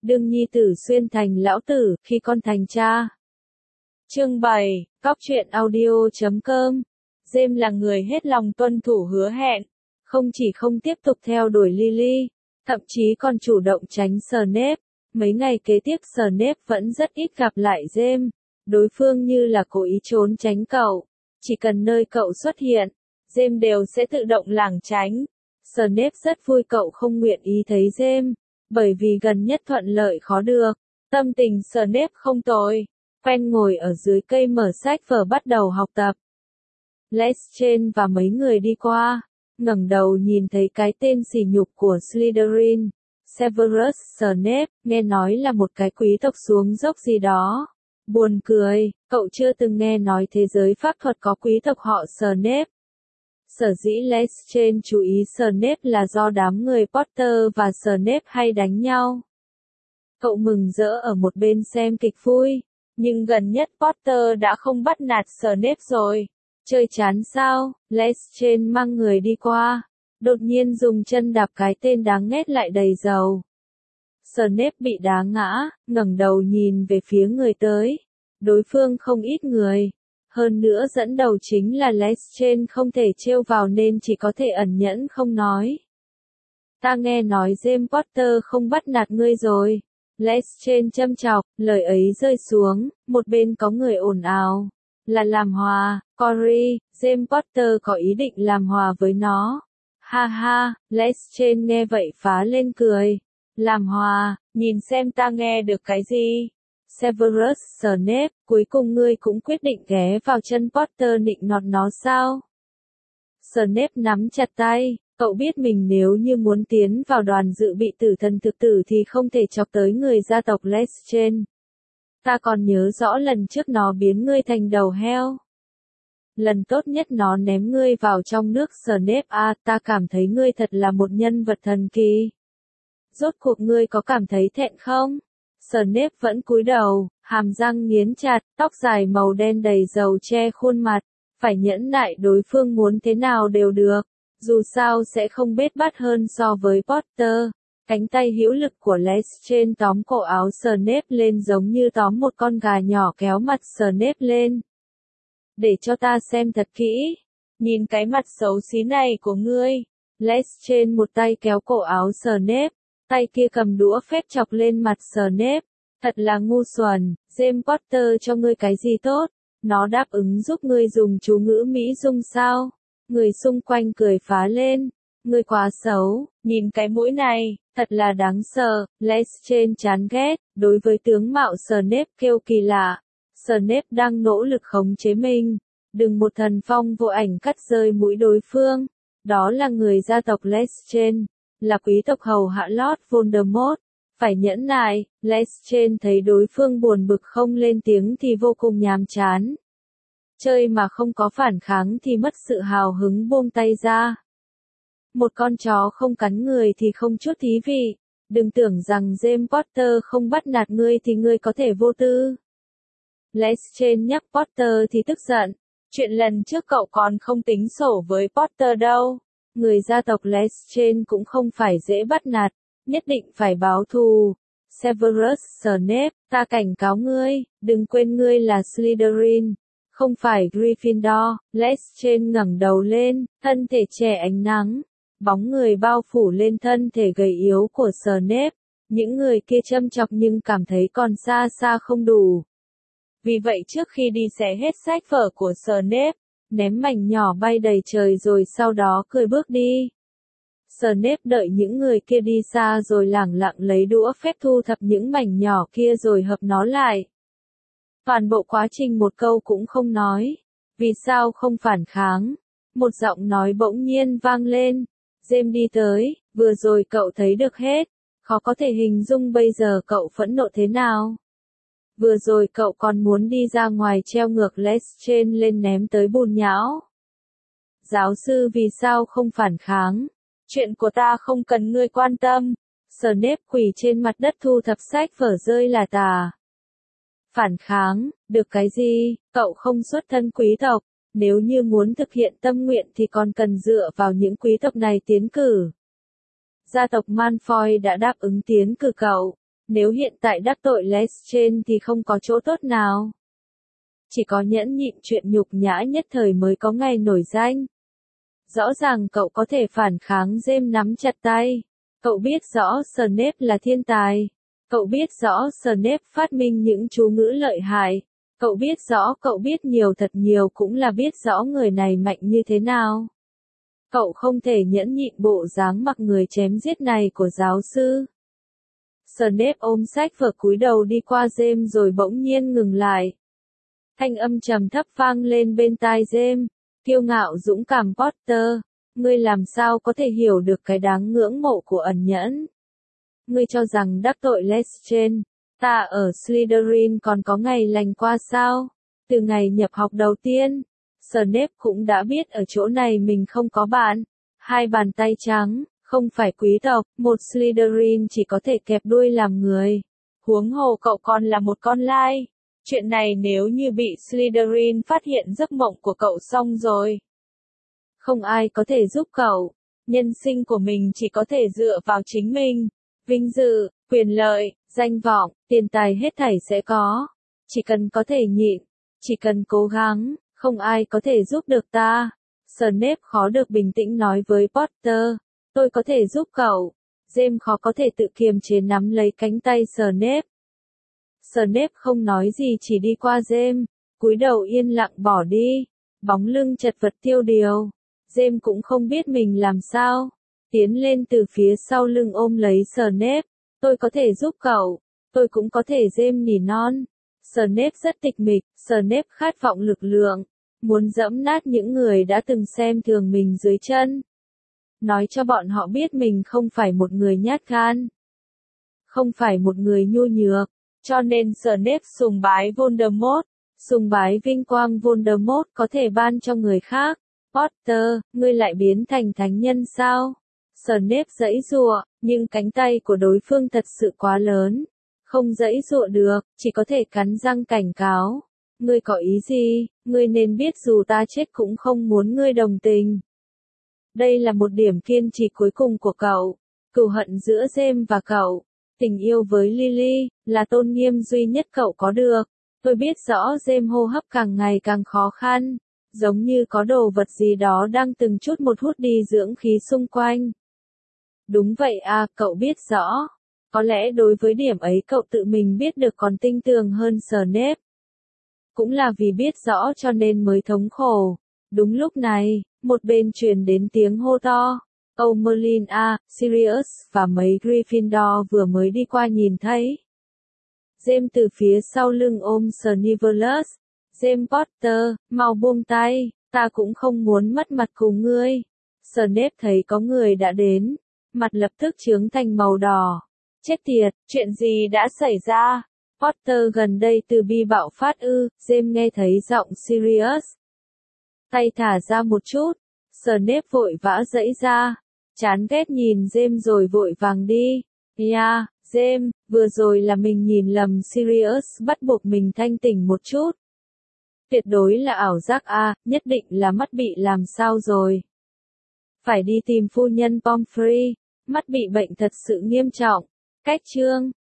đương nhi tử xuyên thành lão tử, khi con thành cha. Chương 7, Cóc truyện audio.com. James là người hết lòng tuân thủ hứa hẹn, không chỉ không tiếp tục theo đuổi Lily, thậm chí còn chủ động tránh Snape. Mấy ngày kế tiếp Snape vẫn rất ít gặp lại James, đối phương như là cố ý trốn tránh cậu. Chỉ cần nơi cậu xuất hiện, James đều sẽ tự động lảng tránh. Snape rất vui cậu không nguyện ý thấy James, bởi vì gần nhất thuận lợi khó được. Tâm tình Snape không tồi, quen ngồi ở dưới cây mở sách vở bắt đầu học tập. Lestrange và mấy người đi qua, ngẩng đầu nhìn thấy cái tên sỉ nhục của Slytherin, Severus Snape, nghe nói là một cái quý tộc xuống dốc gì đó. Buồn cười, cậu chưa từng nghe nói thế giới pháp thuật có quý tộc họ Snape. Sở dĩ Lestrange chú ý Snape là do đám người Potter và Snape hay đánh nhau. Cậu mừng rỡ ở một bên xem kịch vui, nhưng gần nhất Potter đã không bắt nạt Snape rồi. Chơi chán sao? Lestrange mang người đi qua, đột nhiên dùng chân đạp cái tên đáng ghét lại đầy dầu. Snape bị đá ngã, ngẩng đầu nhìn về phía người tới. Đối phương không ít người. Hơn nữa dẫn đầu chính là Lestrange không thể trêu vào nên chỉ có thể ẩn nhẫn không nói. Ta nghe nói James Potter không bắt nạt ngươi rồi. Lestrange châm chọc, lời ấy rơi xuống, một bên có người ồn ào. Là làm hòa, Corey, James Potter có ý định làm hòa với nó. Ha ha, Lestrange nghe vậy phá lên cười. Làm hòa, nhìn xem ta nghe được cái gì. Severus Snape, cuối cùng ngươi cũng quyết định ghé vào chân Potter nịnh nọt nó sao? Snape nắm chặt tay, cậu biết mình nếu như muốn tiến vào đoàn dự bị tử thần thực tử thì không thể chọc tới người gia tộc Lestrange. Ta còn nhớ rõ lần trước nó biến ngươi thành đầu heo. Lần tốt nhất nó ném ngươi vào trong nước. Snape à, ta cảm thấy ngươi thật là một nhân vật thần kỳ. Rốt cuộc ngươi có cảm thấy thẹn không? Snape vẫn cúi đầu, hàm răng nghiến chặt, tóc dài màu đen đầy dầu che khuôn mặt. Phải nhẫn nại, đối phương muốn thế nào đều được. Dù sao sẽ không bết bát hơn so với Potter. Cánh tay hữu lực của Lestrange tóm cổ áo Snape lên giống như tóm một con gà nhỏ kéo mặt Snape lên. Để cho ta xem thật kỹ. Nhìn cái mặt xấu xí này của ngươi. Lestrange một tay kéo cổ áo Snape, tay kia cầm đũa phép chọc lên mặt Snape. Thật là ngu xuẩn, James Potter cho ngươi cái gì tốt? Nó đáp ứng giúp ngươi dùng chú ngữ Mỹ Dung sao? Người xung quanh cười phá lên. Ngươi quá xấu, nhìn cái mũi này, thật là đáng sợ. Lestrange chán ghét, đối với tướng mạo Snape kêu kỳ lạ. Snape đang nỗ lực khống chế mình. Đừng một thần phong vô ảnh cắt rơi mũi đối phương. Đó là người gia tộc Lestrange, là quý tộc hầu hạ Lord Voldemort. Phải nhẫn nại, Lestrange thấy đối phương buồn bực không lên tiếng thì vô cùng nhàm chán. Chơi mà không có phản kháng thì mất sự hào hứng buông tay ra. Một con chó không cắn người thì không chút thí vị. Đừng tưởng rằng James Potter không bắt nạt ngươi thì ngươi có thể vô tư. Lestrange nhắc Potter thì tức giận. Chuyện lần trước cậu còn không tính sổ với Potter đâu. Người gia tộc Lestrange cũng không phải dễ bắt nạt, nhất định phải báo thù. Severus Snape, ta cảnh cáo ngươi, đừng quên ngươi là Slytherin, không phải Gryffindor. Lestrange ngẩng đầu lên, thân thể che ánh nắng. Bóng người bao phủ lên thân thể gầy yếu của Snape. Những người kia châm chọc nhưng cảm thấy còn xa xa không đủ. Vì vậy trước khi đi xé hết sách vở của Snape, ném mảnh nhỏ bay đầy trời rồi sau đó cười bước đi. Snape đợi những người kia đi xa rồi lẳng lặng lấy đũa phép thu thập những mảnh nhỏ kia rồi hợp nó lại. Toàn bộ quá trình một câu cũng không nói. Vì sao không phản kháng? Một giọng nói bỗng nhiên vang lên. James đi tới, vừa rồi cậu thấy được hết. Khó có thể hình dung bây giờ cậu phẫn nộ thế nào. Vừa rồi cậu còn muốn đi ra ngoài treo ngược Lestrange lên ném tới bùn nhão. Giáo sư vì sao không phản kháng? Chuyện của ta không cần ngươi quan tâm. Snape quỳ trên mặt đất thu thập sách vở rơi là tà. Phản kháng, được cái gì? Cậu không xuất thân quý tộc. Nếu như muốn thực hiện tâm nguyện thì còn cần dựa vào những quý tộc này tiến cử. Gia tộc Malfoy đã đáp ứng tiến cử cậu. Nếu hiện tại đắc tội Lestrange thì không có chỗ tốt nào. Chỉ có nhẫn nhịn chuyện nhục nhã nhất thời mới có ngày nổi danh. Rõ ràng cậu có thể phản kháng, James nắm chặt tay. Cậu biết rõ Snape là thiên tài. Cậu biết rõ Snape phát minh những chú ngữ lợi hại. Cậu biết nhiều thật nhiều cũng là biết rõ người này mạnh như thế nào. Cậu không thể nhẫn nhịn bộ dáng mặc người chém giết này của giáo sư. Snape ôm sách vở cúi đầu đi qua James rồi bỗng nhiên ngừng lại. Thanh âm trầm thấp vang lên bên tai James. Kiêu ngạo dũng cảm Potter, ngươi làm sao có thể hiểu được cái đáng ngưỡng mộ của ẩn nhẫn? Ngươi cho rằng đắc tội Lestrange, ta ở Slytherin còn có ngày lành qua sao? Từ ngày nhập học đầu tiên, Snape cũng đã biết ở chỗ này mình không có bạn. Hai bàn tay trắng, không phải quý tộc, một Slytherin chỉ có thể kẹp đuôi làm người. Huống hồ cậu còn là một con lai. Chuyện này nếu như bị Slytherin phát hiện giấc mộng của cậu xong rồi. Không ai có thể giúp cậu. Nhân sinh của mình chỉ có thể dựa vào chính mình. Vinh dự, quyền lợi, danh vọng, tiền tài hết thảy sẽ có. Chỉ cần có thể nhịn, chỉ cần cố gắng, không ai có thể giúp được ta. Snape khó được bình tĩnh nói với Potter. Tôi có thể giúp cậu. James khó có thể tự kiềm chế nắm lấy cánh tay Snape. Snape không nói gì chỉ đi qua James, cúi đầu yên lặng bỏ đi, bóng lưng chật vật tiêu điều. James cũng không biết mình làm sao, tiến lên từ phía sau lưng ôm lấy Snape. Tôi có thể giúp cậu, tôi cũng có thể, James nỉ non. Snape rất tịch mịch, Snape khát vọng lực lượng, muốn dẫm nát những người đã từng xem thường mình dưới chân. Nói cho bọn họ biết mình không phải một người nhát gan, không phải một người nhu nhược. Cho nên Snape sùng bái Voldemort, sùng bái vinh quang Voldemort có thể ban cho người khác. Potter, ngươi lại biến thành thánh nhân sao? Snape giãy giụa, nhưng cánh tay của đối phương thật sự quá lớn. Không giãy giụa được, chỉ có thể cắn răng cảnh cáo. Ngươi có ý gì? Ngươi nên biết dù ta chết cũng không muốn ngươi đồng tình. Đây là một điểm kiên trì cuối cùng của cậu. Cừu hận giữa James và cậu. Tình yêu với Lily, là tôn nghiêm duy nhất cậu có được. Tôi biết rõ James hô hấp càng ngày càng khó khăn. Giống như có đồ vật gì đó đang từng chút một hút đi dưỡng khí xung quanh. Đúng vậy à, cậu biết rõ. Có lẽ đối với điểm ấy cậu tự mình biết được còn tinh tường hơn Snape. Cũng là vì biết rõ cho nên mới thống khổ. Đúng lúc này, một bên truyền đến tiếng hô to. Merlin Sirius và mấy Gryffindor vừa mới đi qua nhìn thấy. James từ phía sau lưng ôm Severus. James Potter, mau buông tay, ta cũng không muốn mất mặt cùng ngươi. Snape thấy có người đã đến, mặt lập tức chướng thành màu đỏ. Chết tiệt, chuyện gì đã xảy ra? Potter gần đây từ bi bạo phát ư? James nghe thấy giọng Sirius. Tay thả ra một chút. Snape vội vã giãy ra. Chán ghét nhìn James rồi vội vàng đi. James, vừa rồi là mình nhìn lầm, Sirius bắt buộc mình thanh tỉnh một chút. Tuyệt đối là ảo giác nhất định là mắt bị làm sao rồi. Phải đi tìm phu nhân Pomfrey, mắt bị bệnh thật sự nghiêm trọng. Cách chương